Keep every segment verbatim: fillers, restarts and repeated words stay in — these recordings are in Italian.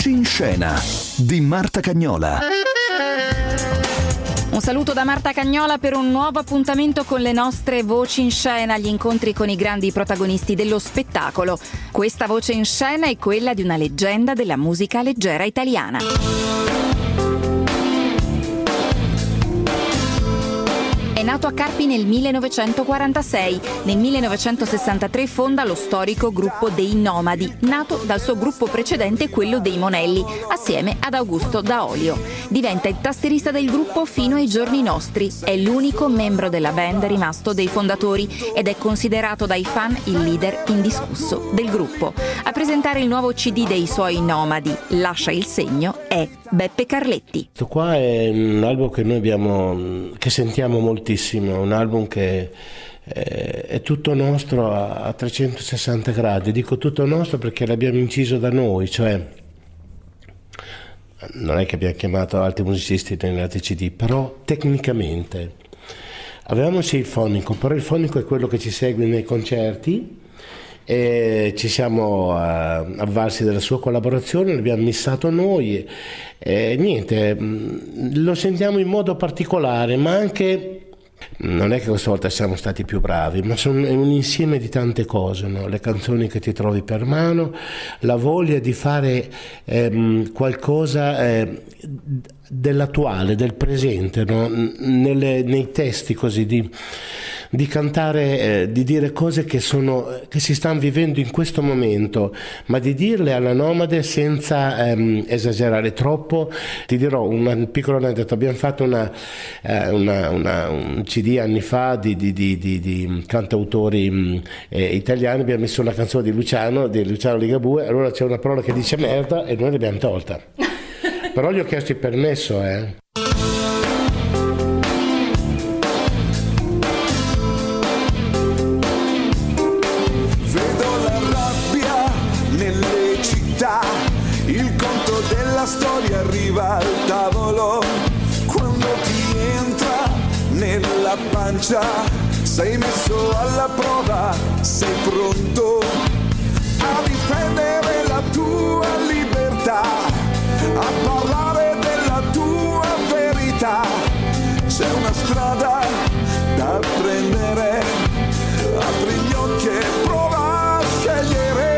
Voci in Scena di Marta Cagnola. Un saluto da Marta Cagnola per un nuovo appuntamento con le nostre Voci in Scena, gli incontri con i grandi protagonisti dello spettacolo. Questa voce in scena è quella di una leggenda della musica leggera italiana. È nato a Carpi nel millenovecentoquarantasei. Nel millenovecentosessantatré fonda lo storico gruppo dei Nomadi, nato dal suo gruppo precedente, quello dei Monelli, assieme ad Augusto Daolio. Diventa il tastierista del gruppo fino ai giorni nostri. È l'unico membro della band rimasto dei fondatori ed è considerato dai fan il leader indiscusso del gruppo. A presentare il nuovo C D dei suoi Nomadi, Lascia il segno, è Beppe Carletti. Questo qua è un album che noi abbiamo, che sentiamo moltissimo, un album che è, è tutto nostro a trecentosessanta gradi. Dico tutto nostro perché l'abbiamo inciso da noi, cioè non è che abbiamo chiamato altri musicisti negli altri C D, però tecnicamente avevamo sì il fonico, però il fonico è quello che ci segue nei concerti. E ci siamo uh, avvalsi della sua collaborazione, l'abbiamo missato noi e niente, lo sentiamo in modo particolare, ma anche non è che questa volta siamo stati più bravi, ma sono un insieme di tante cose, no? Le canzoni che ti trovi per mano, la voglia di fare ehm, qualcosa eh, dell'attuale, del presente, no? Nelle, nei testi così di di cantare, eh, di dire cose che sono che si stanno vivendo in questo momento, ma di dirle alla Nomade senza ehm, esagerare troppo. Ti dirò un piccolo aneddoto: abbiamo fatto una, eh, una, una, un C D anni fa di, di, di, di, di cantautori mh, eh, italiani. Abbiamo messo una canzone di Luciano, di Luciano Ligabue, allora c'è una parola che dice merda e noi l'abbiamo tolta. Però gli ho chiesto il permesso, eh. Il conto della storia arriva al tavolo, quando ti entra nella pancia, sei messo alla prova, sei pronto a difendere la tua libertà, a parlare della tua verità. C'è una strada da prendere, apri gli occhi e prova a scegliere.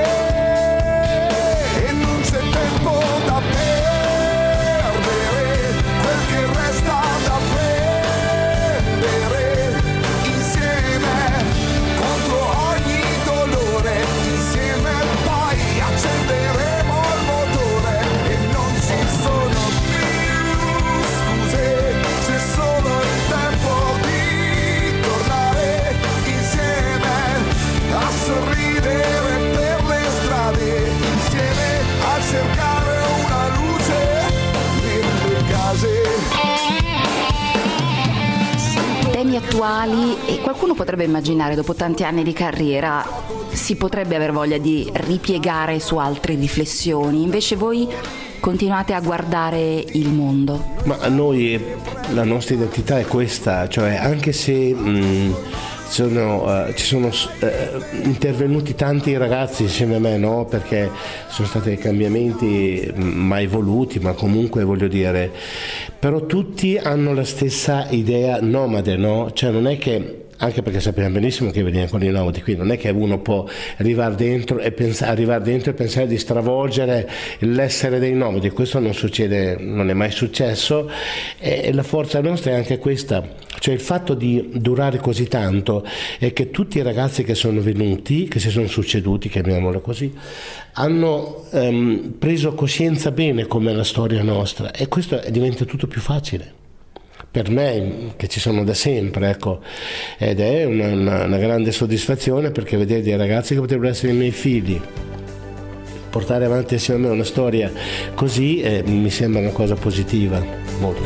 Temi attuali, e qualcuno potrebbe immaginare dopo tanti anni di carriera si potrebbe aver voglia di ripiegare su altre riflessioni, invece voi continuate a guardare il mondo. Ma a noi la nostra identità è questa, cioè anche se mh, sono, uh, ci sono uh, intervenuti tanti ragazzi insieme a me, no? Perché sono stati cambiamenti mai voluti, ma comunque voglio dire, però tutti hanno la stessa idea nomade, no? Cioè non è che, anche perché sappiamo benissimo che veniamo con i nomadi qui, non è che uno può arrivare dentro e pensare, arrivare dentro e pensare di stravolgere l'essere dei nomadi. Questo non succede, non è mai successo, e la forza nostra è anche questa, cioè il fatto di durare così tanto è che tutti i ragazzi che sono venuti, che si sono succeduti, chiamiamolo così, hanno um, preso coscienza bene come è la storia nostra, e questo diventa tutto più facile. Per me, che ci sono da sempre, ecco, ed è una, una, una grande soddisfazione, perché vedere dei ragazzi che potrebbero essere i miei figli portare avanti insieme a me una storia così eh, mi sembra una cosa positiva, molto.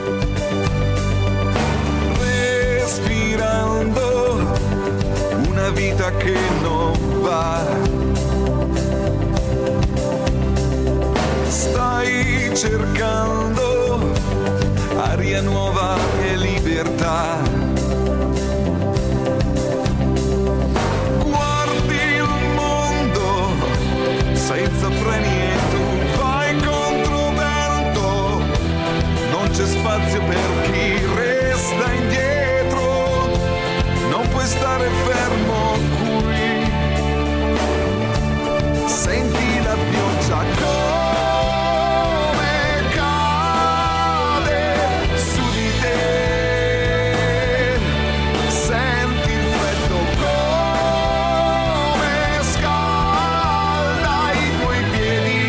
Respirando una vita che non va, stai cercando aria nuova e libertà. Guardi il mondo senza freni e tu vai con spazio per chi resta indietro, non puoi stare fermo qui. Senti la pioggia come cade su di te, senti il freddo come scalda i tuoi piedi,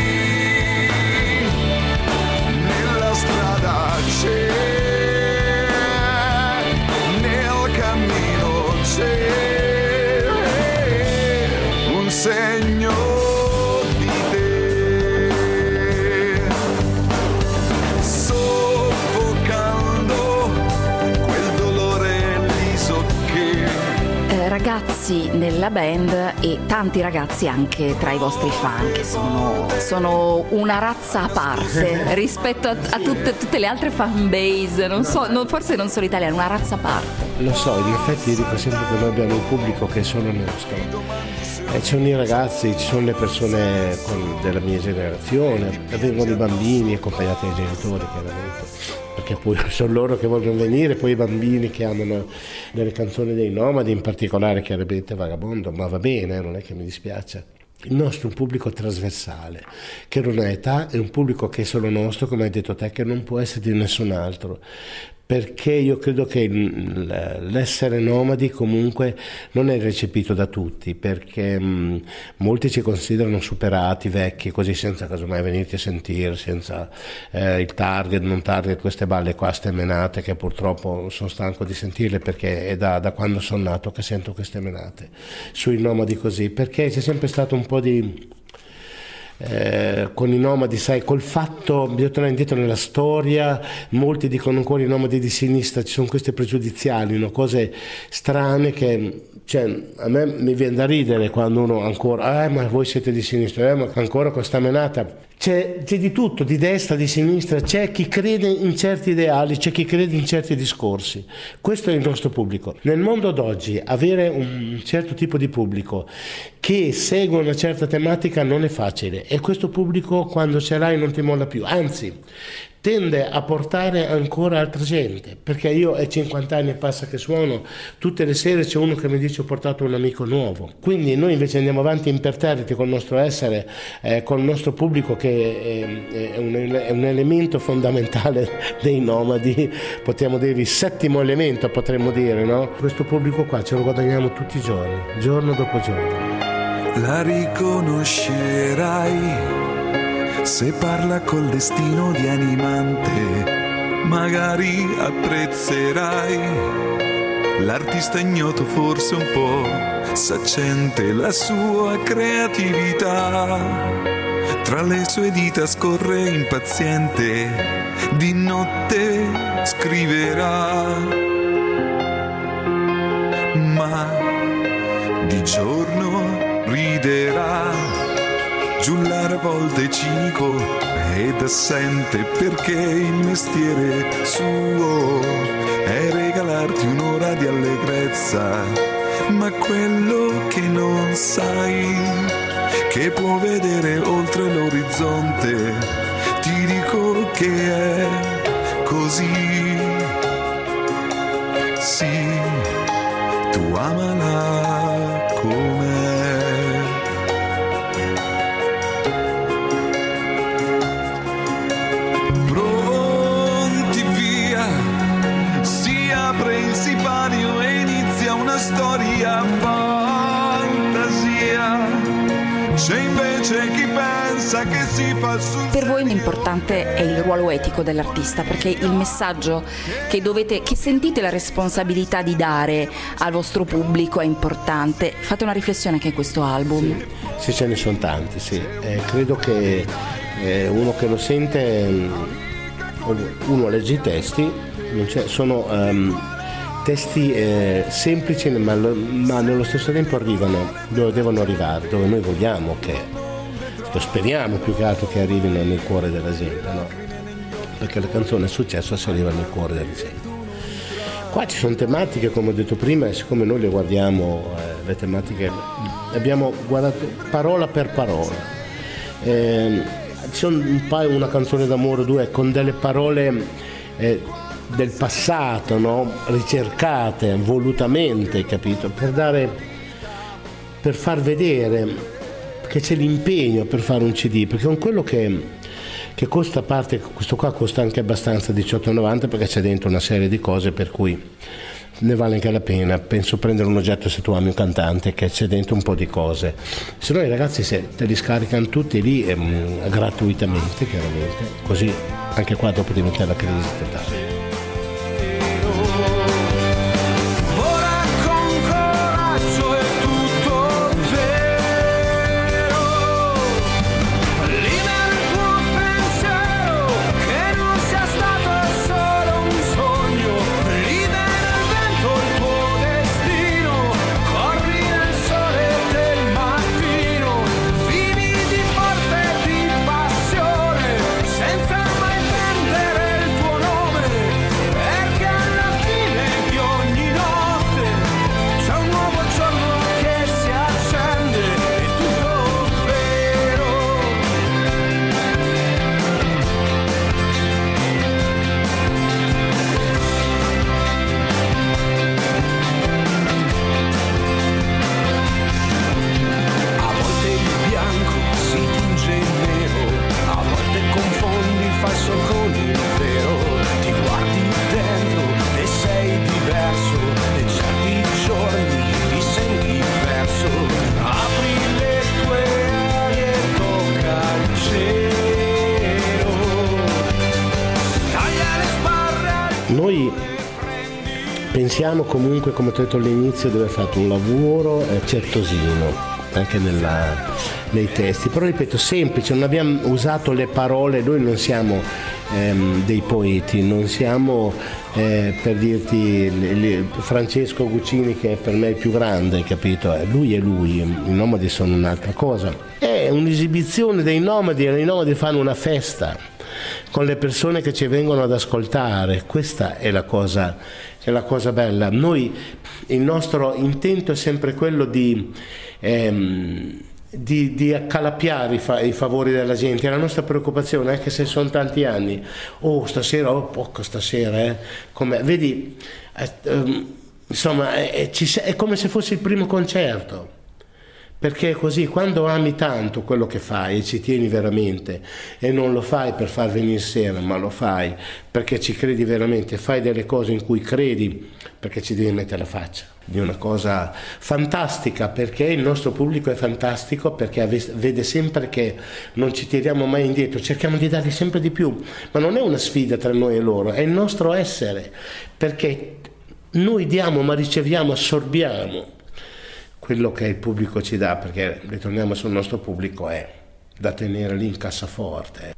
nella strada c'è, nel cammino c'è un segno di te, soffocando quel dolore liso che Eh, ragazzi nella band e tanti ragazzi anche tra i vostri fan che sono, sono una razza a parte rispetto a, a tutte, tutte le altre fan base, non so, no, forse non solo italiane, una razza a parte. Lo so, in effetti io dico sempre che noi abbiamo un pubblico che è solo nostro. E ci sono i ragazzi, ci sono le persone con- della mia generazione, e vengono i bambini accompagnati dai genitori chiaramente, perché poi sono loro che vogliono venire, poi i bambini che amano delle canzoni dei Nomadi, in particolare chiaramente Vagabondo, ma va bene, non è che mi dispiace. Il nostro è un pubblico trasversale, che non ha età, è un pubblico che è solo nostro, come hai detto te, che non può essere di nessun altro. Perché io credo che il- l'essere nomadi comunque non è recepito da tutti, perché mh, molti ci considerano superati, vecchi, così senza casomai venirti a sentire, senza eh, il target, non target, queste balle qua stemenate che purtroppo sono stanco di sentirle, perché è da, da quando sono nato che sento queste menate sui nomadi così, perché c'è sempre stato un po' di... Eh, con i nomadi, sai, col fatto, bisogna tornare indietro nella storia, molti dicono ancora i nomadi di sinistra, ci sono queste pregiudiziali, no? Cose strane che, cioè, a me mi viene da ridere quando uno ancora, eh ma voi siete di sinistra, eh, ma ancora con sta menata. C'è, c'è di tutto, di destra, di sinistra, c'è chi crede in certi ideali, c'è chi crede in certi discorsi. Questo è il nostro pubblico. Nel mondo d'oggi avere un certo tipo di pubblico che segue una certa tematica non è facile, e questo pubblico quando ce l'hai non ti molla più, anzi tende a portare ancora altra gente, perché io è cinquanta anni e passa che suono, tutte le sere c'è uno che mi dice ho portato un amico nuovo, quindi noi invece andiamo avanti imperterriti col nostro essere, eh, col nostro pubblico che è, è, un, è un elemento fondamentale dei nomadi, potremmo dire il settimo elemento, potremmo dire, no? Questo pubblico qua ce lo guadagniamo tutti i giorni, giorno dopo giorno. la riconoscerai se parla col destino di animante, magari apprezzerai l'artista ignoto, forse un po' saccente, la sua creatività. Tra le sue dita scorre impaziente, di notte scriverà, ma di giorno riderà. Giullare a volte cinico ed assente, perché il mestiere suo è regalarti un'ora di allegrezza. Ma quello che non sai, che può vedere oltre l'orizzonte, ti dico che è così. Sì, tu amala com'è. Principalio e inizia una storia fantasia. C'è invece chi pensa che si fa sul. Per voi l'importante è il ruolo etico dell'artista, perché il messaggio che dovete, che sentite la responsabilità di dare al vostro pubblico è importante. Fate una riflessione anche in questo album. Sì, sì, ce ne sono tanti, sì. Eh, credo che eh, uno che lo sente, uno legge i testi, non c'è, sono um, testi eh, semplici, ma, ma nello stesso tempo arrivano dove devono arrivare, dove noi vogliamo che, lo speriamo più che altro che arrivino nel cuore della gente, no? Perché la canzone è successo se arriva nel cuore della gente. Qua ci sono tematiche, come ho detto prima, e siccome noi le guardiamo, eh, le tematiche, abbiamo guardato parola per parola. Eh, ci sono un paio, una canzone d'amore, due, con delle parole eh, del passato, no? Ricercate volutamente, capito? Per dare, per far vedere che c'è l'impegno per fare un C D, perché con quello che, che costa, a parte questo qua costa anche abbastanza, diciotto e novanta, perché c'è dentro una serie di cose per cui ne vale anche la pena. Penso prendere un oggetto se tu ami un cantante, che c'è dentro un po' di cose, se no i ragazzi se te li scaricano tutti lì ehm, gratuitamente, chiaramente, così anche qua dopo diventa la crisi totale. Noi pensiamo comunque, come ho detto all'inizio, di aver fatto un lavoro eh, certosino anche nella, nei testi, però ripeto, semplice, non abbiamo usato le parole, noi non siamo ehm, dei poeti, non siamo eh, per dirti li, Francesco Guccini, che è per me il più grande, capito? Eh, lui è lui, i Nomadi sono un'altra cosa, è un'esibizione dei Nomadi, e i Nomadi fanno una festa con le persone che ci vengono ad ascoltare. Questa è la cosa, è la cosa bella. Noi, il nostro intento è sempre quello di, ehm, di, di accalappiare i, fa, i favori della gente. È la nostra preoccupazione, anche se sono tanti anni. Oh, stasera, oh, poco stasera, eh. Come, vedi, eh, ehm, insomma, è, è, è come se fosse il primo concerto. Perché così, quando ami tanto quello che fai e ci tieni veramente, e non lo fai per far venire sera, ma lo fai perché ci credi veramente, fai delle cose in cui credi, perché ci devi mettere la faccia di una cosa fantastica, perché il nostro pubblico è fantastico, perché vede sempre che non ci tiriamo mai indietro, cerchiamo di dargli sempre di più, ma non è una sfida tra noi e loro, è il nostro essere, perché noi diamo ma riceviamo, assorbiamo quello che il pubblico ci dà, perché ritorniamo sul nostro pubblico, è da tenere lì in cassaforte.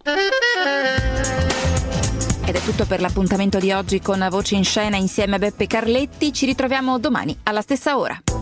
Ed è tutto per l'appuntamento di oggi con Voci in Scena insieme a Beppe Carletti. Ci ritroviamo domani alla stessa ora.